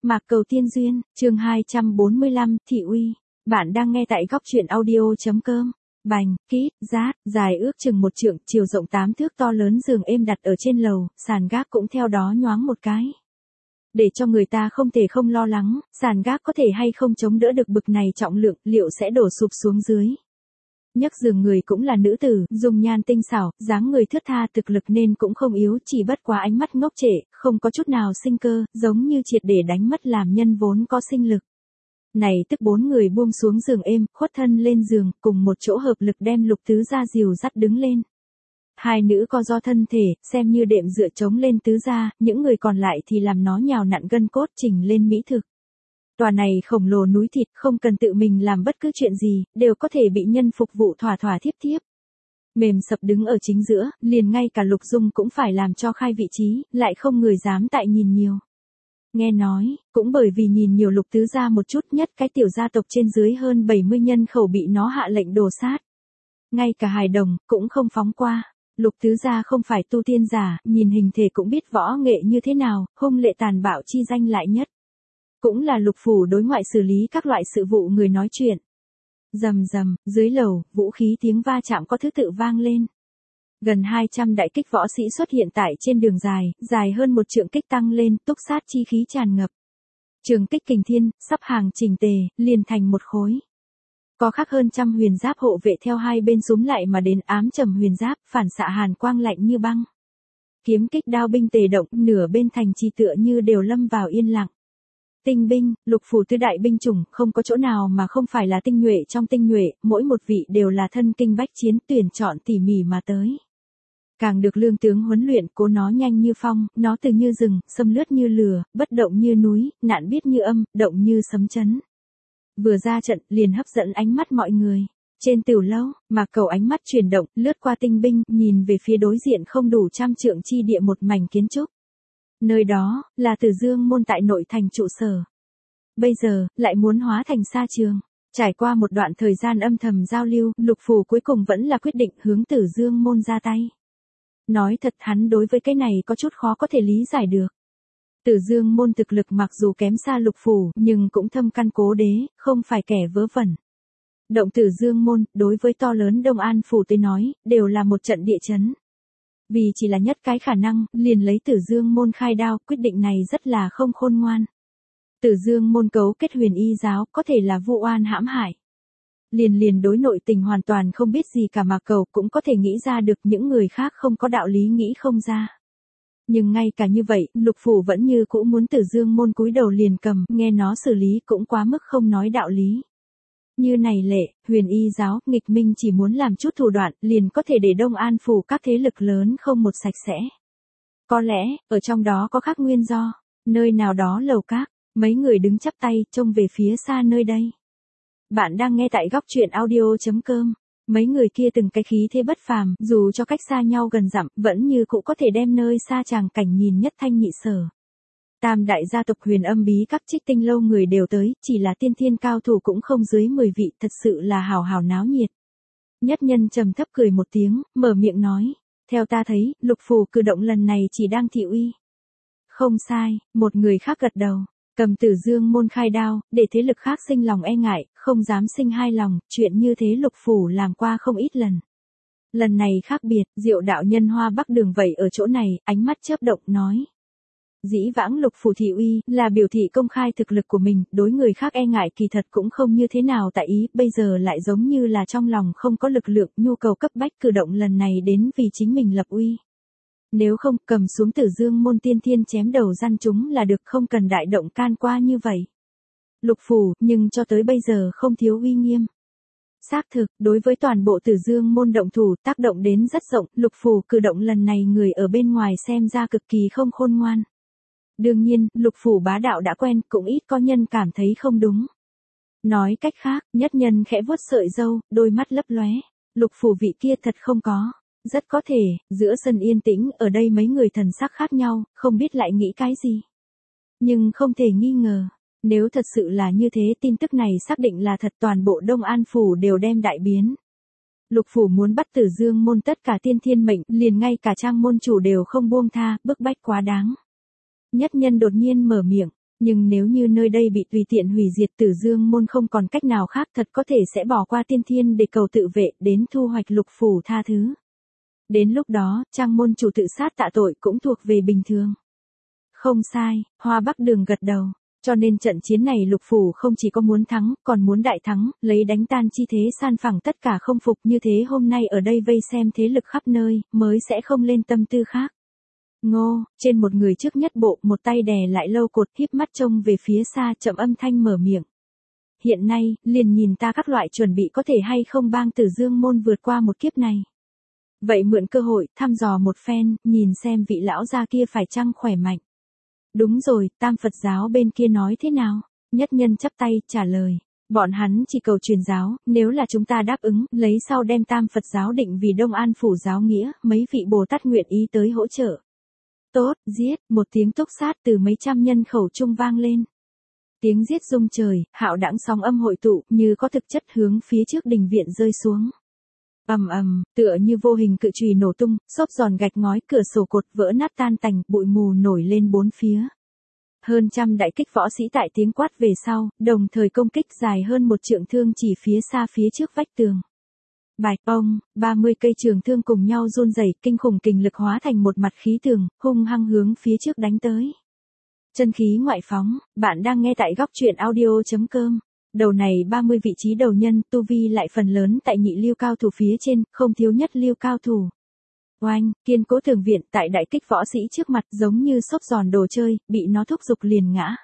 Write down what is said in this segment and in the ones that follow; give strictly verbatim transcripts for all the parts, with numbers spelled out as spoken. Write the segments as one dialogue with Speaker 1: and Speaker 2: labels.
Speaker 1: Mạc Cầu Tiên Duyên, chương hai trăm bốn mươi lăm, Thị Uy. Bạn đang nghe tại góc truyện audio.com. Bành, kít, rát, dài ước chừng một trượng, chiều rộng tám thước to lớn giường êm đặt ở trên lầu, sàn gác cũng theo đó nhoáng một cái. Để cho người ta không thể không lo lắng, sàn gác có thể hay không chống đỡ được bực này trọng lượng, liệu sẽ đổ sụp xuống dưới. Nhấc giường người cũng là nữ tử, dùng nhan tinh xảo, dáng người thướt tha, thực lực nên cũng không yếu, chỉ bất quá ánh mắt ngốc trệ, không có chút nào sinh cơ, giống như triệt để đánh mất làm nhân vốn có sinh lực. Này tức bốn người buông xuống giường êm, khuất thân lên giường, cùng một chỗ hợp lực đem Lục Tứ Gia dìu dắt đứng lên. Hai nữ co do thân thể, xem như đệm dựa chống lên Tứ Gia, những người còn lại thì làm nó nhào nặn gân cốt chỉnh lên mỹ thực. Tòa này khổng lồ núi thịt không cần tự mình làm bất cứ chuyện gì, đều có thể bị nhân phục vụ thỏa thỏa thiếp thiếp. Mềm sập đứng ở chính giữa, liền ngay cả Lục Dung cũng phải làm cho khai vị trí, lại không người dám tại nhìn nhiều. Nghe nói, cũng bởi vì nhìn nhiều Lục Tứ Gia một chút, nhất cái tiểu gia tộc trên dưới hơn bảy mươi nhân khẩu bị nó hạ lệnh đồ sát. Ngay cả hài đồng, cũng không phóng qua. Lục Tứ Gia không phải tu tiên giả, nhìn hình thể cũng biết võ nghệ như thế nào, hung lệ tàn bạo chi danh lại nhất. Cũng là Lục phủ đối ngoại xử lý các loại sự vụ người nói chuyện. Rầm rầm, dưới lầu, vũ khí tiếng va chạm có thứ tự vang lên. Gần hai trăm đại kích võ sĩ xuất hiện tại trên đường dài, dài hơn một trượng kích tăng lên, túc sát chi khí tràn ngập. Trường kích kình thiên, sắp hàng chỉnh tề, liền thành một khối. Có khắc hơn trăm huyền giáp hộ vệ theo hai bên xúm lại mà đến, ám trầm huyền giáp, phản xạ hàn quang lạnh như băng. Kiếm kích đao binh tề động, nửa bên thành trì tựa như đều lâm vào yên lặng. Tinh binh, Lục phủ tứ đại binh chủng, không có chỗ nào mà không phải là tinh nhuệ trong tinh nhuệ, mỗi một vị đều là thân kinh bách chiến, tuyển chọn tỉ mỉ mà tới. Càng được lương tướng huấn luyện, cố nó nhanh như phong, nó từ như rừng, xâm lướt như lửa, bất động như núi, nạn biết như âm, động như sấm chấn. Vừa ra trận, liền hấp dẫn ánh mắt mọi người. Trên tửu lâu, Mạc Cầu ánh mắt chuyển động, lướt qua tinh binh, nhìn về phía đối diện không đủ trăm trượng chi địa một mảnh kiến trúc. Nơi đó, là Tử Dương môn tại nội thành trụ sở. Bây giờ, lại muốn hóa thành sa trường. Trải qua một đoạn thời gian âm thầm giao lưu, Lục phủ cuối cùng vẫn là quyết định hướng Tử Dương môn ra tay. Nói thật, hắn đối với cái này có chút khó có thể lý giải được. Tử Dương môn thực lực mặc dù kém xa Lục phủ, nhưng cũng thâm căn cố đế, không phải kẻ vớ vẩn. Động Tử Dương môn, đối với to lớn Đông An phủ tới nói, đều là một trận địa chấn. Vì chỉ là nhất cái khả năng, liền lấy Tử Dương môn khai đao, quyết định này rất là không khôn ngoan. Tử Dương môn cấu kết huyền y giáo, có thể là vu oan hãm hại. Liền liền đối nội tình hoàn toàn không biết gì cả Mạc Cầu cũng có thể nghĩ ra được, những người khác không có đạo lý nghĩ không ra. Nhưng ngay cả như vậy, Lục phủ vẫn như cũ muốn Tử Dương môn cúi đầu liền cầm, nghe nó xử lý cũng quá mức không nói đạo lý. Như này lệ, huyền y giáo, nghịch minh chỉ muốn làm chút thủ đoạn, liền có thể để Đông An phủ các thế lực lớn không một sạch sẽ. Có lẽ, ở trong đó có khác nguyên do, nơi nào đó lầu các, mấy người đứng chắp tay, trông về phía xa nơi đây. Bạn đang nghe tại góc truyện audio.com. Mấy người kia từng cái khí thế bất phàm, dù cho cách xa nhau gần dặm, vẫn như cũ có thể đem nơi xa tràng cảnh nhìn nhất thanh nhị sở. Tam đại gia tộc Huyền Âm Bí các Trích Tinh lâu người đều tới, chỉ là tiên thiên cao thủ cũng không dưới mười vị, thật sự là hào hào náo nhiệt. Nhất nhân trầm thấp cười một tiếng, mở miệng nói, theo ta thấy, Lục phủ cử động lần này chỉ đang thị uy. Không sai, một người khác gật đầu. Cầm Tử Dương môn khai đao, để thế lực khác sinh lòng e ngại, không dám sinh hai lòng, chuyện như thế Lục phủ làm qua không ít lần. Lần này khác biệt, Diệu đạo nhân Hoa Bắc Đường vậy ở chỗ này, ánh mắt chớp động nói. Dĩ vãng Lục phủ thị uy, là biểu thị công khai thực lực của mình, đối người khác e ngại kỳ thật cũng không như thế nào tại ý, bây giờ lại giống như là trong lòng không có lực lượng, nhu cầu cấp bách cử động lần này đến vì chính mình lập uy. Nếu không, cầm xuống Tử Dương môn tiên thiên chém đầu răn chúng là được, không cần đại động can qua như vậy. Lục phủ, nhưng cho tới bây giờ không thiếu uy nghiêm. Xác thực, đối với toàn bộ Tử Dương môn động thủ, tác động đến rất rộng, Lục phủ cử động lần này người ở bên ngoài xem ra cực kỳ không khôn ngoan. Đương nhiên, Lục phủ bá đạo đã quen, cũng ít có nhân cảm thấy không đúng. Nói cách khác, nhất nhân khẽ vuốt sợi râu, đôi mắt lấp lóe. Lục phủ vị kia thật không có. Rất có thể, giữa sân yên tĩnh, ở đây mấy người thần sắc khác nhau, không biết lại nghĩ cái gì. Nhưng không thể nghi ngờ, nếu thật sự là như thế, tin tức này xác định là thật, toàn bộ Đông An phủ đều đem đại biến. Lục phủ muốn bắt Tử Dương môn tất cả tiên thiên mệnh, liền ngay cả trang môn chủ đều không buông tha, bức bách quá đáng. Nhất nhân đột nhiên mở miệng, Nhưng nếu như nơi đây bị tùy tiện hủy diệt, Tử Dương môn không còn cách nào khác, thật có thể sẽ bỏ qua tiên thiên để cầu tự vệ, đến thu hoạch lục phủ tha thứ. Đến lúc đó, Trang môn chủ tự sát tạ tội cũng thuộc về bình thường. Không sai, Hoa Bắc Đường gật đầu. Cho nên trận chiến này lục phủ không chỉ có muốn thắng, còn muốn đại thắng, lấy đánh tan chi thế san phẳng tất cả không phục, như thế hôm nay ở đây vây xem thế lực khắp nơi, mới sẽ không lên tâm tư khác. Ngô, trên một người trước nhất bộ, một tay đè lại lâu cột, híp mắt trông về phía xa, chậm âm thanh mở miệng. Hiện nay, liền nhìn ta các loại chuẩn bị có thể hay không bang Tử Dương môn vượt qua một kiếp này. Vậy mượn cơ hội, thăm dò một phen, nhìn xem vị lão gia kia phải chăng khỏe mạnh. Đúng rồi, Tam Phật giáo bên kia nói thế nào? Nhất nhân chắp tay, trả lời. Bọn hắn chỉ cầu truyền giáo, nếu là chúng ta đáp ứng, lấy sau đem Tam Phật giáo định vì Đông An phủ giáo nghĩa, mấy vị Bồ Tát nguyện ý tới hỗ trợ. Tốt, giết, một tiếng túc sát từ mấy trăm nhân khẩu trung vang lên. Tiếng giết rung trời, hạo đãng sóng âm hội tụ, như có thực chất hướng phía trước đình viện rơi xuống. Ầm ầm, tựa như vô hình cự chùy nổ tung, xốp giòn gạch ngói, cửa sổ cột vỡ nát tan tành, bụi mù nổi lên bốn phía. Hơn trăm đại kích võ sĩ tại tiếng quát về sau, đồng thời công kích dài hơn một trượng thương chỉ phía xa phía trước vách tường. Bạch ông, ba mươi cây trường thương cùng nhau run rẩy, kinh khủng kình lực hóa thành một mặt khí tường, hung hăng hướng phía trước đánh tới. Chân khí ngoại phóng, bạn đang nghe tại góc truyện audio chấm com. Đầu này ba mươi vị trí đầu nhân, tu vi lại phần lớn tại nhị lưu cao thủ phía trên, không thiếu nhất lưu cao thủ. Oanh, kiên cố tường viện tại đại kích võ sĩ trước mặt giống như xốp giòn đồ chơi, bị nó thúc giục liền ngã.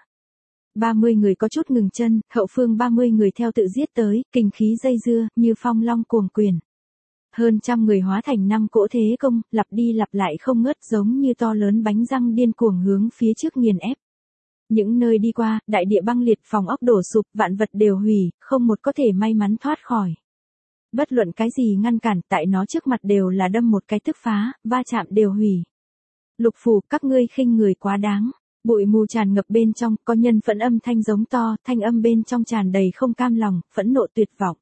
Speaker 1: ba mươi người có chút ngừng chân, hậu phương ba mươi người theo tự giết tới, kinh khí dây dưa, như phong long cuồng quyền. Hơn trăm người hóa thành năm cỗ thế công, lặp đi lặp lại không ngớt giống như to lớn bánh răng điên cuồng hướng phía trước nghiền ép. Những nơi đi qua, đại địa băng liệt, phòng ốc đổ sụp, vạn vật đều hủy, không một có thể may mắn thoát khỏi. Bất luận cái gì ngăn cản, tại nó trước mặt đều là đâm một cái tức phá, va chạm đều hủy. Lục phủ, các ngươi khinh người quá đáng. Bụi mù tràn ngập bên trong, có nhân phẫn âm thanh giống to, thanh âm bên trong tràn đầy không cam lòng, phẫn nộ tuyệt vọng.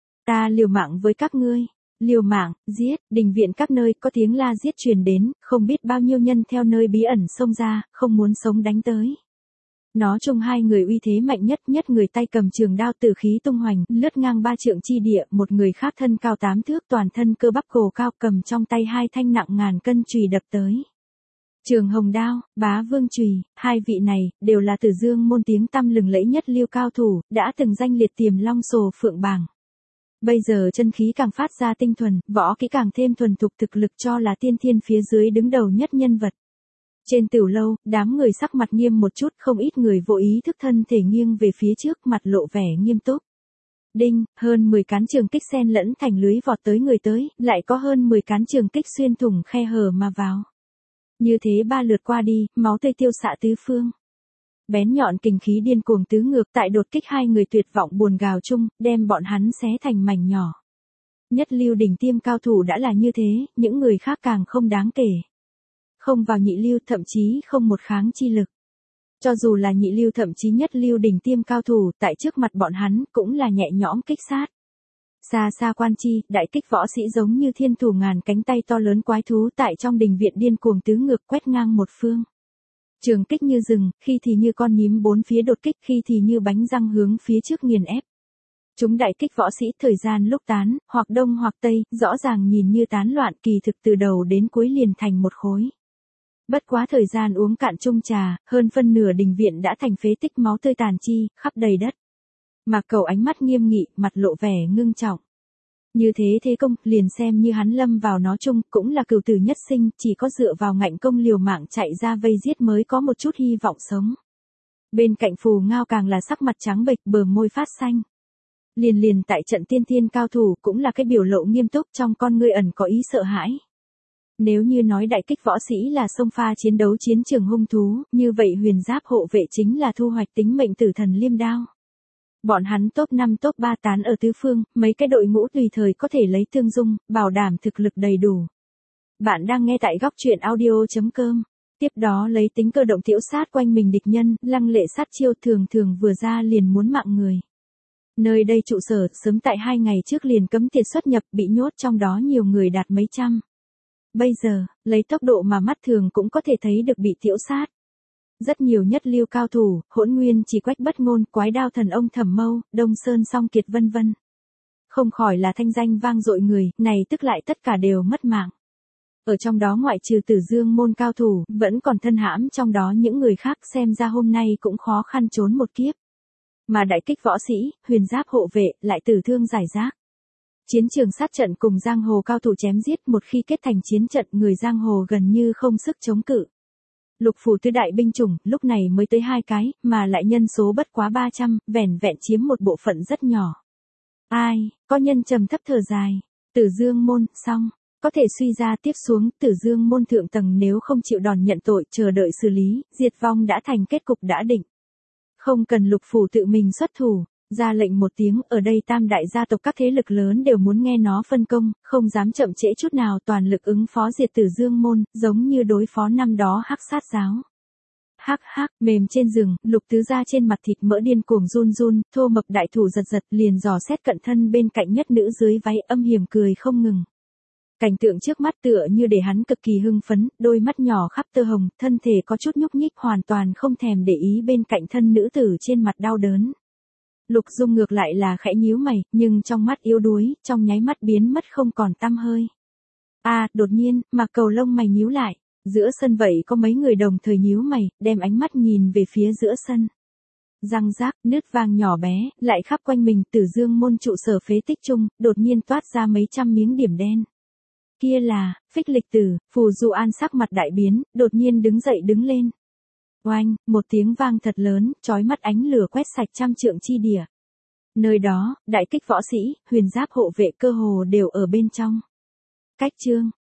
Speaker 1: Ta liều mạng với các ngươi. Liều mạng, giết, đình viện các nơi có tiếng la giết truyền đến, không biết bao nhiêu nhân theo nơi bí ẩn xông ra, không muốn sống đánh tới. Nó chung hai người uy thế mạnh nhất, nhất người tay cầm trường đao tử khí tung hoành, lướt ngang ba trượng chi địa, một người khác thân cao tám thước, toàn thân cơ bắp gồ cao, cầm trong tay hai thanh nặng ngàn cân chùy đập tới. Trường Hồng Đao, Bá Vương chùy, hai vị này đều là Tử Dương môn tiếng tăm lừng lẫy nhất lưu cao thủ, đã từng danh liệt Tiềm Long Sồ Phượng bảng. Bây giờ chân khí càng phát ra tinh thuần, võ kỹ càng thêm thuần thục, thực lực cho là tiên thiên phía dưới đứng đầu nhất nhân vật. Trên tửu lâu, đám người sắc mặt nghiêm một chút, không ít người vô ý thức thân thể nghiêng về phía trước, mặt lộ vẻ nghiêm túc. Đinh, hơn mười cán trường kích xen lẫn thành lưới vọt tới người tới, lại có hơn mười cán trường kích xuyên thủng khe hở mà vào. Như thế ba lượt qua đi, máu tươi tiêu xạ tứ phương. Bén nhọn kình khí điên cuồng tứ ngược, tại đột kích hai người tuyệt vọng buồn gào chung, đem bọn hắn xé thành mảnh nhỏ. Nhất lưu đỉnh tiêm cao thủ đã là như thế, những người khác càng không đáng kể. Không vào nhị lưu, thậm chí không một kháng chi lực. Cho dù là nhị lưu thậm chí nhất lưu đỉnh tiêm cao thủ, tại trước mặt bọn hắn, cũng là nhẹ nhõm kích sát. Xa xa quan chi, đại kích võ sĩ giống như thiên thủ ngàn cánh tay to lớn quái thú tại trong đình viện điên cuồng tứ ngược quét ngang một phương. Trường kích như rừng, khi thì như con nhím bốn phía đột kích, khi thì như bánh răng hướng phía trước nghiền ép. Chúng đại kích võ sĩ thời gian lúc tán, hoặc đông hoặc tây, rõ ràng nhìn như tán loạn, kỳ thực từ đầu đến cuối liền thành một khối. Bất quá thời gian uống cạn chung trà, hơn phân nửa đình viện đã thành phế tích, máu tươi tàn chi, khắp đầy đất. Mạc Cầu ánh mắt nghiêm nghị, mặt lộ vẻ ngưng trọng. Như thế thế công, liền xem như hắn lâm vào nó chung, cũng là cửu tử nhất sinh, chỉ có dựa vào ngạnh công liều mạng chạy ra vây giết mới có một chút hy vọng sống. Bên cạnh Phù Ngao càng là sắc mặt trắng bệch, bờ môi phát xanh. Liền liền tại trận tiên thiên cao thủ cũng là cái biểu lộ nghiêm túc, trong con ngươi ẩn có ý sợ hãi. Nếu như nói đại kích võ sĩ là xông pha chiến đấu chiến trường hung thú, như vậy huyền giáp hộ vệ chính là thu hoạch tính mệnh tử thần liêm đao. Bọn hắn top năm top ba tán ở tứ phương, mấy cái đội ngũ tùy thời có thể lấy tương dung, bảo đảm thực lực đầy đủ. Bạn đang nghe tại góc truyện audio chấm com. Tiếp đó lấy tính cơ động tiễu sát quanh mình địch nhân, lăng lệ sát chiêu thường thường vừa ra liền muốn mạng người. Nơi đây trụ sở sớm tại hai ngày trước liền cấm tiệt xuất nhập, bị nhốt trong đó nhiều người đạt mấy trăm. Bây giờ, lấy tốc độ mà mắt thường cũng có thể thấy được bị tiễu sát. Rất nhiều nhất lưu cao thủ, Hỗn Nguyên Chỉ Quách Bất Ngôn, Quái Đao Thần Ông Thẩm Mâu, Đông Sơn Song Kiệt vân vân. Không khỏi là thanh danh vang dội người, này tức lại tất cả đều mất mạng. Ở trong đó ngoại trừ Tử Dương môn cao thủ, vẫn còn thân hãm trong đó những người khác, xem ra hôm nay cũng khó khăn trốn một kiếp. Mà đại kích võ sĩ, huyền giáp hộ vệ, lại tử thương giải rác. Chiến trường sát trận cùng giang hồ cao thủ chém giết, một khi kết thành chiến trận, người giang hồ gần như không sức chống cự. Lục phủ tứ đại binh chủng, lúc này mới tới hai cái, mà lại nhân số bất quá ba trăm, vẻn vẹn chiếm một bộ phận rất nhỏ. Ai, có nhân trầm thấp thở dài, Tử Dương môn, xong. Có thể suy ra tiếp xuống, Tử Dương môn thượng tầng nếu không chịu đòn nhận tội, chờ đợi xử lý, diệt vong đã thành kết cục đã định. Không cần lục phủ tự mình xuất thủ, ra lệnh một tiếng, ở đây tam đại gia tộc các thế lực lớn đều muốn nghe nó phân công, không dám chậm trễ chút nào, toàn lực ứng phó diệt Tử Dương môn, giống như đối phó năm đó Hắc Sát giáo. Hắc hắc, mềm trên giường, Lục tứ gia trên mặt thịt mỡ điên cuồng run run, thô mập đại thủ giật giật, liền dò xét cận thân bên cạnh nhất nữ dưới váy, âm hiểm cười không ngừng. Cảnh tượng trước mắt tựa như để hắn cực kỳ hưng phấn, đôi mắt nhỏ khắp tơ hồng, thân thể có chút nhúc nhích, hoàn toàn không thèm để ý bên cạnh thân nữ tử trên mặt đau đớn. Lục Dung ngược lại là khẽ nhíu mày, nhưng trong mắt yếu đuối, trong nháy mắt biến mất không còn tăm hơi. A, à, đột nhiên, Mạc Cầu lông mày nhíu lại, giữa sân vậy có mấy người đồng thời nhíu mày, đem ánh mắt nhìn về phía giữa sân. Răng rác, nứt vang nhỏ bé, lại khắp quanh mình, Tử Dương môn trụ sở phế tích chung, đột nhiên toát ra mấy trăm miếng điểm đen. Kia là, Phích Lịch Tử, Phù Du An sắc mặt đại biến, đột nhiên đứng dậy đứng lên. Oanh, một tiếng vang thật lớn, chói mắt ánh lửa quét sạch trăm trượng chi địa. Nơi đó, đại kích võ sĩ, huyền giáp hộ vệ cơ hồ đều ở bên trong. Cách chương